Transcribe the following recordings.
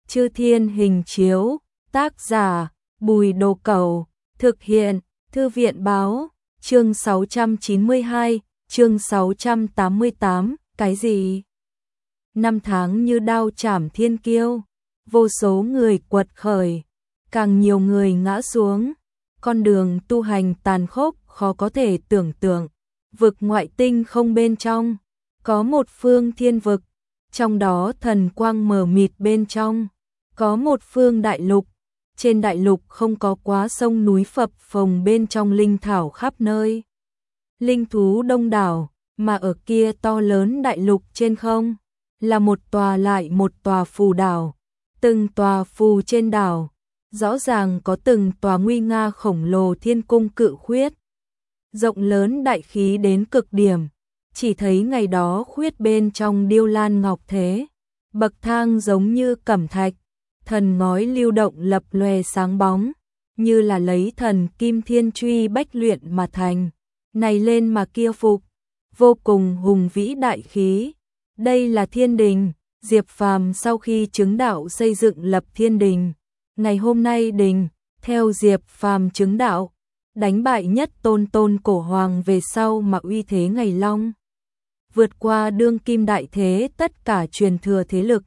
Chư Thiên Hình Chiếu, tác giả, Bùi Đồ Cẩu, thực hiện, Thư viện Báo, chương 692, chương 688, cái gì? Năm tháng như đao chảm thiên kiêu, vô số người quật khởi, càng nhiều người ngã xuống, con đường tu hành tàn khốc khó có thể tưởng tượng, vực ngoại tinh không bên trong, có một phương thiên vực, trong đó thần quang mờ mịt bên trong, có một phương đại lục, trên đại lục không có quá sông núi phập phồng bên trong linh thảo khắp nơi. Linh thú đông đảo, mà ở kia to lớn đại lục trên không, là một tòa lại một tòa phù đảo, từng tòa phù trên đảo, rõ ràng có từng tòa nguy nga khổng lồ thiên cung cự khuyết. Rộng lớn đại khí đến cực điểm, chỉ thấy ngày đó khuyết bên trong điêu lan ngọc thế, bậc thang giống như cẩm thạch, thần ngói lưu động lập lòe sáng bóng, như là lấy thần kim thiên truy bách luyện mà thành, này lên mà kia phục, vô cùng hùng vĩ đại khí. Đây là thiên đình, Diệp Phàm sau khi chứng đạo xây dựng lập thiên đình, ngày hôm nay đình, theo Diệp Phàm chứng đạo, đánh bại nhất tôn cổ hoàng về sau mà uy thế ngày long, vượt qua đương kim đại thế tất cả truyền thừa thế lực.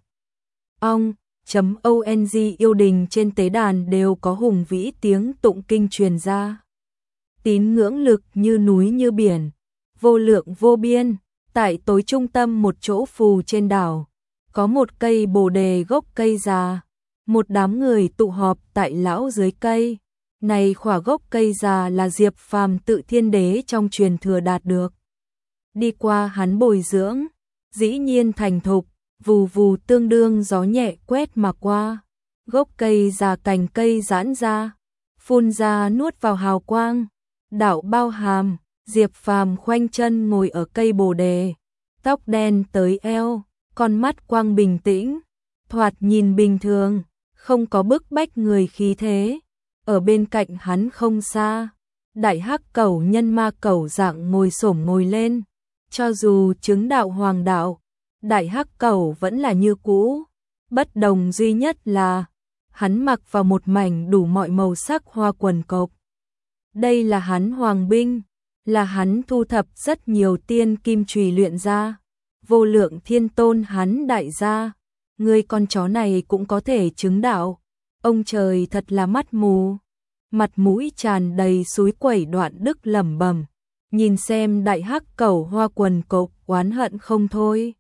ONG yêu đình trên tế đàn đều có hùng vĩ tiếng tụng kinh truyền ra. Tín ngưỡng lực như núi như biển, vô lượng vô biên. Tại tối trung tâm một chỗ phù trên đảo, có một cây bồ đề gốc cây già, một đám người tụ họp tại lão dưới cây. Này khỏa gốc cây già là Diệp Phàm tự thiên đế trong truyền thừa đạt được. Đi qua hắn bồi dưỡng, dĩ nhiên thành thục, vù vù tương đương gió nhẹ quét mà qua. Gốc cây già cành cây giãn ra, phun ra nuốt vào hào quang, đạo bao hàm. Diệp Phàm khoanh chân ngồi ở cây bồ đề, tóc đen tới eo, con mắt quang bình tĩnh, thoạt nhìn bình thường, không có bức bách người khí thế. Ở bên cạnh hắn không xa, đại hắc cẩu nhân ma cẩu dạng ngồi xổm ngồi lên, cho dù chứng đạo hoàng đạo, đại hắc cẩu vẫn là như cũ, bất đồng duy nhất là hắn mặc vào một mảnh đủ mọi màu sắc hoa quần cộc. Đây là hắn hoàng binh, là hắn thu thập rất nhiều tiên kim chùy luyện ra, vô lượng thiên tôn hắn đại gia, người con chó này cũng có thể chứng đạo, ông trời thật là mắt mù. Mặt mũi tràn đầy suối quẩy Đoạn Đức lẩm bẩm, nhìn xem đại hắc cẩu hoa quần cộc oán hận không thôi.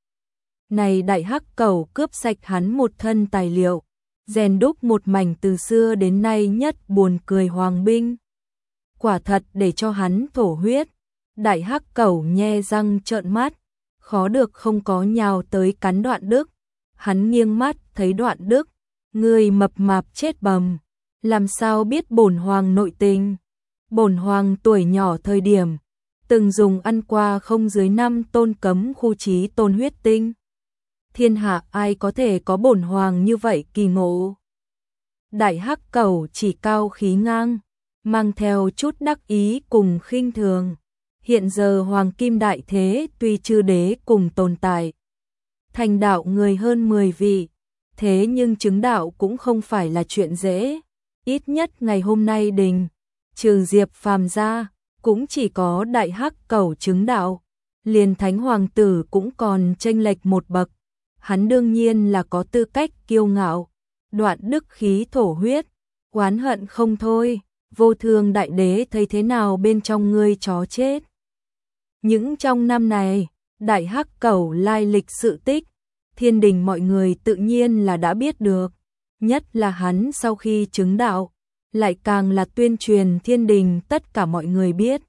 Này đại hắc cẩu cướp sạch hắn một thân tài liệu, rèn đúc một mảnh từ xưa đến nay nhất buồn cười hoàng binh. Quả thật để cho hắn thổ huyết. Đại hắc cẩu nhe răng trợn mắt, khó được không có nhào tới cắn Đoạn Đức. Hắn nghiêng mắt thấy Đoạn Đức, người mập mạp chết bầm, làm sao biết bổn hoàng nội tình. Bổn hoàng tuổi nhỏ thời điểm, từng dùng ăn qua không dưới 5 tôn cấm khu trí tôn huyết tinh. Thiên hạ ai có thể có bổn hoàng như vậy kỳ ngộ. Đại hắc cẩu chỉ cao khí ngang, mang theo chút đắc ý cùng khinh thường. Hiện giờ hoàng kim đại thế tuy chư đế cùng tồn tại, thành đạo người hơn 10 vị, thế nhưng chứng đạo cũng không phải là chuyện dễ. Ít nhất ngày hôm nay đình, trừ Diệp Phàm ra, cũng chỉ có đại hắc cẩu chứng đạo, liền thánh hoàng tử cũng còn chênh lệch một bậc. Hắn đương nhiên là có tư cách kiêu ngạo. Đoạn Đức khí thổ huyết, oán hận không thôi. Vô Thương đại đế thấy thế nào bên trong ngươi chó chết. Những trong năm này, đại hắc cẩu lai lịch sự tích, thiên đình mọi người tự nhiên là đã biết được. Nhất là hắn sau khi chứng đạo, lại càng là tuyên truyền thiên đình tất cả mọi người biết.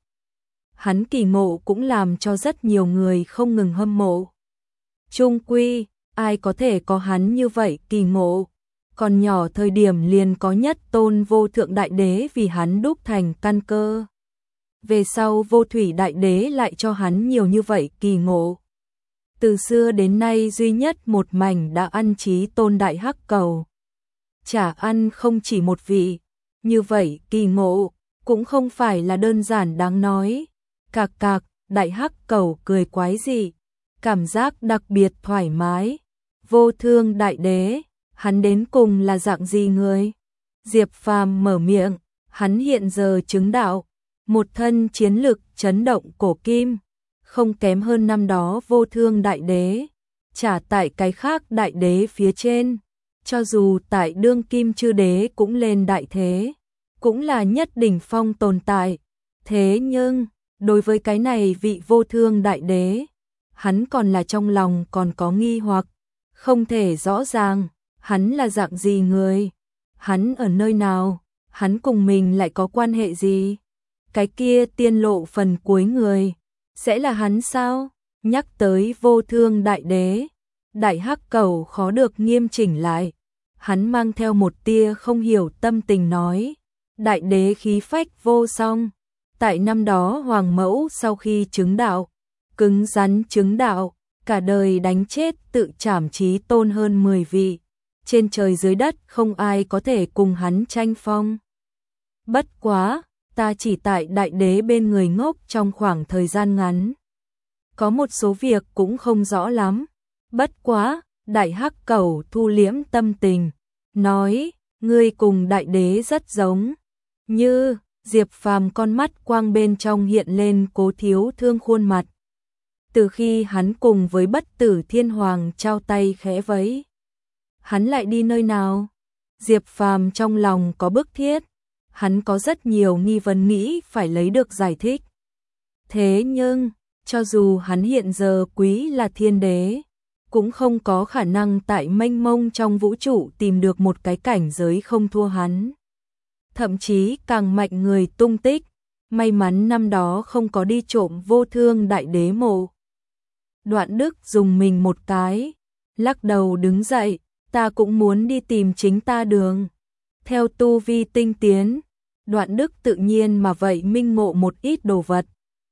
Hắn kỳ ngộ cũng làm cho rất nhiều người không ngừng hâm mộ. Chung quy, ai có thể có hắn như vậy kỳ ngộ. Còn nhỏ thời điểm liền có nhất tôn vô thượng đại đế vì hắn đúc thành căn cơ. Về sau vô thủy đại đế lại cho hắn nhiều như vậy kỳ ngộ. Từ xưa đến nay duy nhất một mảnh đã ăn chí tôn đại hắc cẩu. Chả ăn không chỉ một vị, như vậy kỳ ngộ, cũng không phải là đơn giản đáng nói. Cạc cạc, đại hắc cẩu cười quái dị, cảm giác đặc biệt thoải mái. Vô Thương đại đế, hắn đến cùng là dạng gì người? Diệp Phàm mở miệng, hắn hiện giờ chứng đạo, một thân chiến lực chấn động cổ kim, không kém hơn năm đó Vô Thương Đại Đế, trả tại cái khác đại đế phía trên, cho dù tại đương kim chư đế cũng lên đại thế, cũng là nhất đỉnh phong tồn tại. Thế nhưng, đối với cái này vị Vô Thương Đại Đế, hắn còn là trong lòng còn có nghi hoặc, không thể rõ ràng, hắn là dạng gì người, hắn ở nơi nào, hắn cùng mình lại có quan hệ gì, cái kia tiên lộ phần cuối người, sẽ là hắn sao? Nhắc tới Vô Thương Đại Đế, Đại Hắc Cẩu khó được nghiêm chỉnh lại, hắn mang theo một tia không hiểu tâm tình nói, Đại Đế khí phách vô song, tại năm đó Hoàng Mẫu sau khi chứng đạo, cứng rắn chứng đạo, cả đời đánh chết tự trảm chí tôn hơn 10 vị, trên trời dưới đất không ai có thể cùng hắn tranh phong. Bất quá, ta chỉ tại Đại Đế bên người ngốc trong khoảng thời gian ngắn. Có một số việc cũng không rõ lắm. Bất quá, Đại Hắc Cẩu thu liễm tâm tình, nói, ngươi cùng Đại Đế rất giống. Như, Diệp Phàm con mắt quang bên trong hiện lên Cố Thiếu Thương khuôn mặt. Từ khi hắn cùng với Bất Tử Thiên Hoàng trao tay khẽ vẫy, hắn lại đi nơi nào? Diệp Phàm trong lòng có bức thiết, hắn có rất nhiều nghi vấn nghĩ phải lấy được giải thích. Thế nhưng, cho dù hắn hiện giờ quý là thiên đế, cũng không có khả năng tại mênh mông trong vũ trụ tìm được một cái cảnh giới không thua hắn. Thậm chí càng mạnh người tung tích, may mắn năm đó không có đi trộm Vô Thương Đại Đế mộ. Đoạn Đức dùng mình một cái, lắc đầu đứng dậy, ta cũng muốn đi tìm chính ta đường. Theo tu vi tinh tiến, Đoạn Đức tự nhiên mà vậy minh ngộ một ít đồ vật.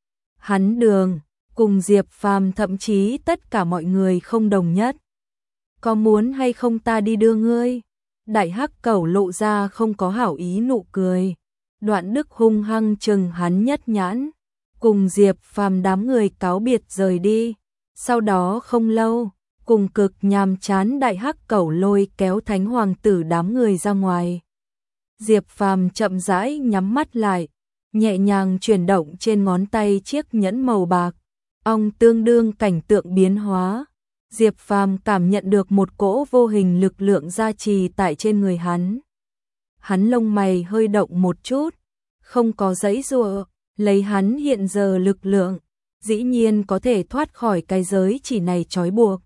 Hắn đường, cùng Diệp Phàm thậm chí tất cả mọi người không đồng nhất. Có muốn hay không ta đi đưa ngươi? Đại Hắc Cẩu lộ ra không có hảo ý nụ cười. Đoạn Đức hung hăng chừng hắn nhất nhãn, cùng Diệp Phàm đám người cáo biệt rời đi. Sau đó không lâu, cùng cực nhàm chán Đại Hắc Cẩu lôi kéo Thánh Hoàng tử đám người ra ngoài. Diệp Phàm chậm rãi nhắm mắt lại, nhẹ nhàng chuyển động trên ngón tay chiếc nhẫn màu bạc. Ong tương đương cảnh tượng biến hóa. Diệp Phàm cảm nhận được một cỗ vô hình lực lượng gia trì tại trên người hắn. Hắn lông mày hơi động một chút, không có giãy giụa, lấy hắn hiện giờ lực lượng, dĩ nhiên có thể thoát khỏi cái giới chỉ này trói buộc.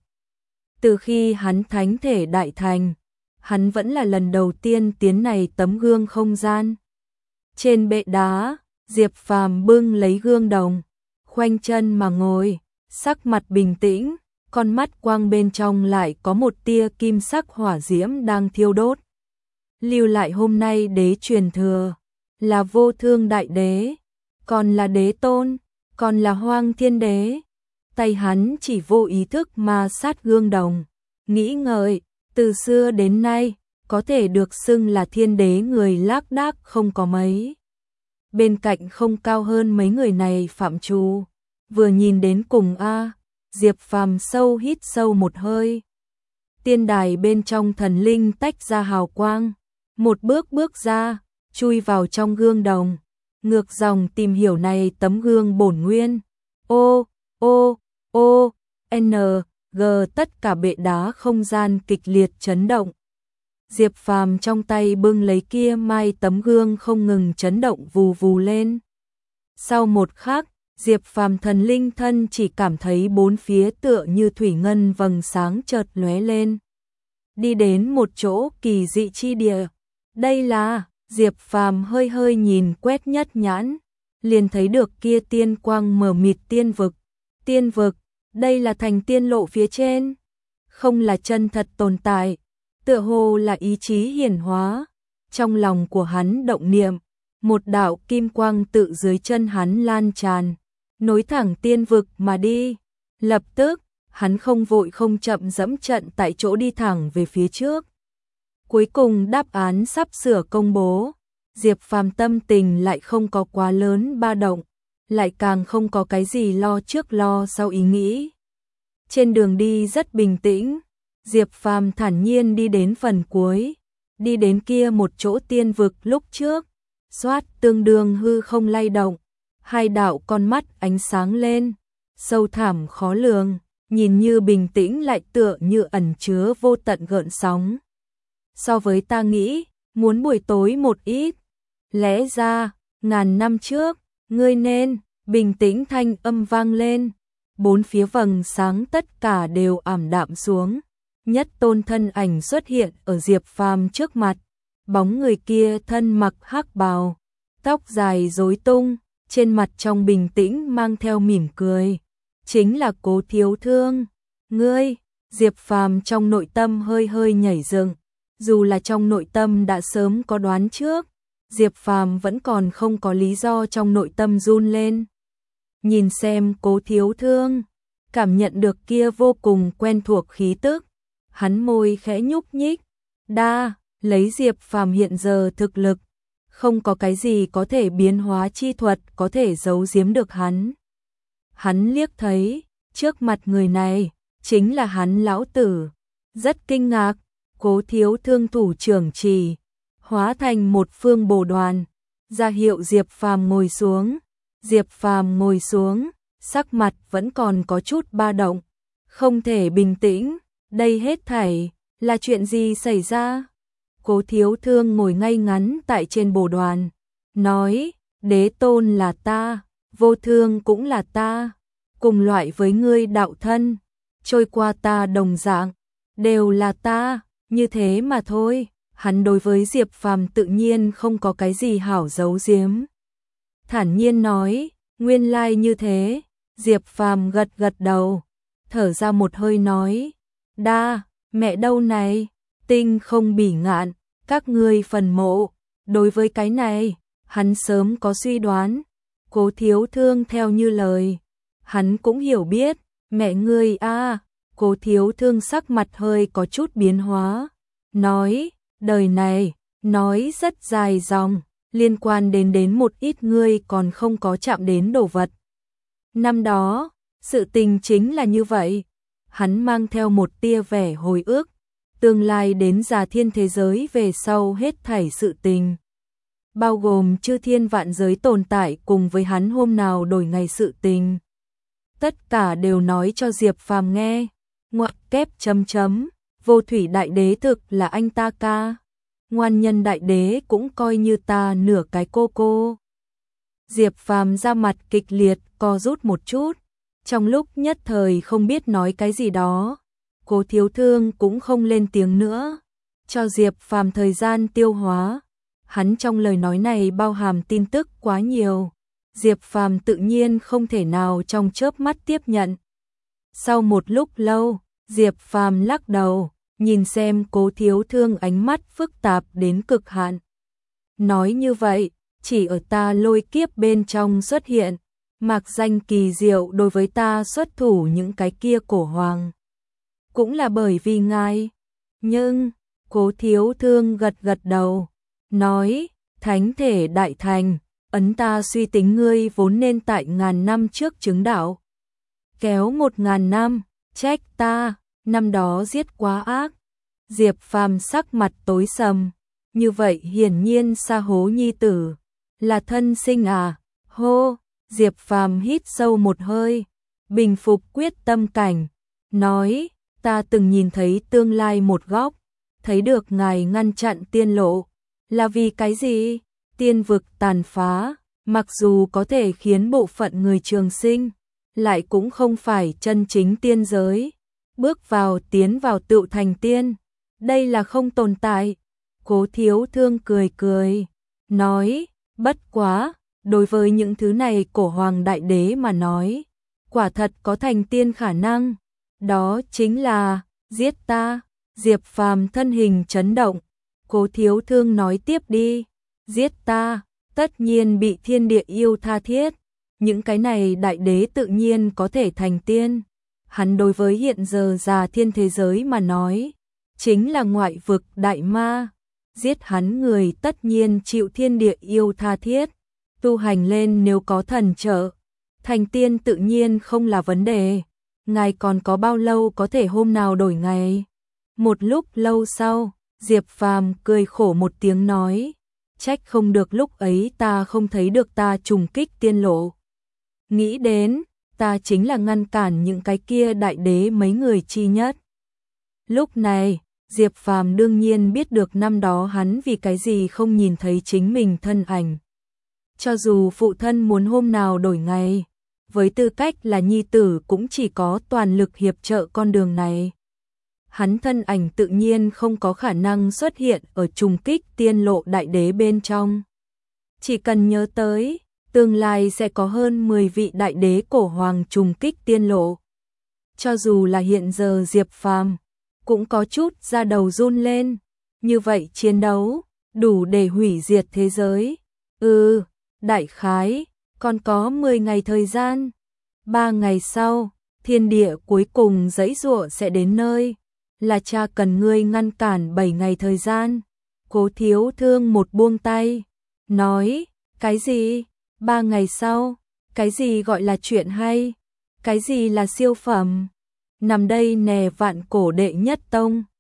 Từ khi hắn thánh thể đại thành, hắn vẫn là lần đầu tiên tiến này tấm gương không gian. Trên bệ đá, Diệp Phàm bưng lấy gương đồng, khoanh chân mà ngồi, sắc mặt bình tĩnh, con mắt quang bên trong lại có một tia kim sắc hỏa diễm đang thiêu đốt. Lưu lại hôm nay đế truyền thừa, là Vô Thương Đại Đế, còn là đế tôn, còn là Hoang Thiên Đế. Tay hắn chỉ vô ý thức mà sát gương đồng, nghĩ ngợi, từ xưa đến nay, có thể được xưng là thiên đế người lác đác không có mấy. Bên cạnh không cao hơn mấy người này phạm trù, vừa nhìn đến cùng Diệp Phàm sâu hít sâu một hơi. Tiên đài bên trong thần linh tách ra hào quang, một bước bước ra, chui vào trong gương đồng, ngược dòng tìm hiểu này tấm gương bổn nguyên. G tất cả bệ đá không gian kịch liệt chấn động. Diệp Phàm trong tay bưng lấy kia mai tấm gương không ngừng chấn động vù vù lên. Sau một khắc, Diệp Phàm thần linh thân chỉ cảm thấy bốn phía tựa như thủy ngân vầng sáng chợt lóe lên. Đi đến một chỗ kỳ dị chi địa. Đây là, Diệp Phàm hơi hơi nhìn quét nhất nhãn, liền thấy được kia tiên quang mờ mịt tiên vực. Tiên vực, đây là thành tiên lộ phía trên, không là chân thật tồn tại, tựa hồ là ý chí hiển hóa. Trong lòng của hắn động niệm, một đạo kim quang tự dưới chân hắn lan tràn, nối thẳng tiên vực mà đi. Lập tức, hắn không vội không chậm dẫm trận tại chỗ đi thẳng về phía trước. Cuối cùng đáp án sắp sửa công bố, Diệp Phàm tâm tình lại không có quá lớn ba động, lại càng không có cái gì lo trước lo sau ý nghĩ. Trên đường đi rất bình tĩnh, Diệp Phàm thản nhiên đi đến phần cuối, đi đến kia một chỗ tiên vực lúc trước, xoát tương đương hư không lay động, hai đạo con mắt ánh sáng lên, sâu thẳm khó lường, nhìn như bình tĩnh lại tựa như ẩn chứa vô tận gợn sóng. So với ta nghĩ, muốn buổi tối một ít, lẽ ra, ngàn năm trước, ngươi nên, bình tĩnh thanh âm vang lên, bốn phía vầng sáng tất cả đều ảm đạm xuống. Nhất tôn thân ảnh xuất hiện ở Diệp Phàm trước mặt, bóng người kia thân mặc hắc bào, tóc dài rối tung, trên mặt trong bình tĩnh mang theo mỉm cười, chính là Cố Thiếu Thương. Ngươi, Diệp Phàm trong nội tâm hơi hơi nhảy dựng, dù là trong nội tâm đã sớm có đoán trước, Diệp Phàm vẫn còn không có lý do trong nội tâm run lên. Nhìn xem Cố Thiếu Thương, cảm nhận được kia vô cùng quen thuộc khí tức, hắn môi khẽ nhúc nhích, lấy Diệp Phàm hiện giờ thực lực, không có cái gì có thể biến hóa chi thuật có thể giấu giếm được hắn. Hắn liếc thấy, trước mặt người này, chính là hắn lão tử, rất kinh ngạc, Cố Thiếu Thương thủ trưởng chỉ, hóa thành một phương bồ đoàn, ra hiệu Diệp Phàm ngồi xuống. Diệp Phàm ngồi xuống, sắc mặt vẫn còn có chút ba động, không thể bình tĩnh, đây hết thảy là chuyện gì xảy ra? Cố Thiếu Thương ngồi ngay ngắn tại trên bồ đoàn, nói, đế tôn là ta, vô thương cũng là ta, cùng loại với ngươi đạo thân, trôi qua ta đồng dạng, đều là ta, như thế mà thôi. Hắn đối với Diệp Phàm tự nhiên không có cái gì hảo giấu giếm. Thản nhiên nói, nguyên lai như thế, Diệp Phàm gật gật đầu, thở ra một hơi nói, mẹ đâu này, tinh không bỉ ngạn, các ngươi phần mộ, đối với cái này, hắn sớm có suy đoán, Cố Thiếu Thương theo như lời, hắn cũng hiểu biết, mẹ ngươi Cố Thiếu Thương sắc mặt hơi có chút biến hóa, nói, đời này, nói rất dài dòng, liên quan đến một ít ngươi còn không có chạm đến đồ vật. Năm đó, sự tình chính là như vậy, hắn mang theo một tia vẻ hồi ức, tương lai đến Già Thiên thế giới về sau hết thảy sự tình, bao gồm chư thiên vạn giới tồn tại cùng với hắn hôm nào đổi ngày sự tình. Tất cả đều nói cho Diệp Phàm nghe, ngoặc kép chấm chấm, vô thủy đại đế thực là anh ta ca, ngoan nhân đại đế cũng coi như ta nửa cái cô. Diệp Phàm ra mặt kịch liệt co rút một chút, trong lúc nhất thời không biết nói cái gì đó, Cố Thiếu Thương cũng không lên tiếng nữa, cho Diệp Phàm thời gian tiêu hóa. Hắn trong lời nói này bao hàm tin tức quá nhiều, Diệp Phàm tự nhiên không thể nào trong chớp mắt tiếp nhận. Sau một lúc lâu, Diệp Phàm lắc đầu, nhìn xem Cố Thiếu Thương ánh mắt phức tạp đến cực hạn. Nói như vậy, chỉ ở ta lôi kiếp bên trong xuất hiện, mạc danh kỳ diệu đối với ta xuất thủ những cái kia cổ hoàng. Cũng là bởi vì ngài. Nhưng, Cố Thiếu Thương gật gật đầu, nói, thánh thể đại thành, ấn ta suy tính ngươi vốn nên tại 1000 năm trước chứng đạo. Kéo 1000 năm, trách ta, năm đó giết quá ác. Diệp Phàm sắc mặt tối sầm, như vậy hiển nhiên Sa Hố nhi tử, là thân sinh hô, Diệp Phàm hít sâu một hơi, bình phục quyết tâm cảnh, nói, ta từng nhìn thấy tương lai một góc, thấy được ngài ngăn chặn tiên lộ, là vì cái gì? Tiên vực tàn phá, mặc dù có thể khiến bộ phận người trường sinh, lại cũng không phải chân chính tiên giới, bước vào tiến vào tựu thành tiên, đây là không tồn tại. Cố Thiếu Thương cười cười, nói, bất quá, đối với những thứ này cổ hoàng đại đế mà nói, quả thật có thành tiên khả năng, đó chính là, giết ta. Diệp Phàm thân hình chấn động, Cố Thiếu Thương nói tiếp đi, giết ta, tất nhiên bị thiên địa yêu tha thiết, những cái này đại đế tự nhiên có thể thành tiên. Hắn đối với hiện giờ Già Thiên thế giới mà nói, chính là ngoại vực đại ma, giết hắn người tất nhiên chịu thiên địa yêu tha thiết, tu hành lên nếu có thần trợ, thành tiên tự nhiên không là vấn đề. Ngài còn có bao lâu có thể hôm nào đổi ngày? Một lúc lâu sau, Diệp Phàm cười khổ một tiếng nói, trách không được lúc ấy ta không thấy được ta trùng kích tiên lộ. Nghĩ đến, ta chính là ngăn cản những cái kia đại đế mấy người chi nhất. Lúc này, Diệp Phàm đương nhiên biết được năm đó hắn vì cái gì không nhìn thấy chính mình thân ảnh. Cho dù phụ thân muốn hôm nào đổi ngày, với tư cách là nhi tử cũng chỉ có toàn lực hiệp trợ con đường này. Hắn thân ảnh tự nhiên không có khả năng xuất hiện ở trùng kích tiên lộ đại đế bên trong. Chỉ cần nhớ tới, tương lai sẽ có hơn 10 vị đại đế cổ hoàng trùng kích tiên lộ. Cho dù là hiện giờ Diệp Phàm cũng có chút da đầu run lên, như vậy chiến đấu, đủ để hủy diệt thế giới. Đại khái, còn có 10 ngày thời gian. 3 ngày sau, thiên địa cuối cùng giãy giụa sẽ đến nơi, là cha cần ngươi ngăn cản 7 ngày thời gian. Cố Thiếu Thương một buông tay, nói, cái gì? 3 ngày sau, cái gì gọi là chuyện hay? Cái gì là siêu phẩm? Nằm đây nè vạn cổ đệ nhất tông.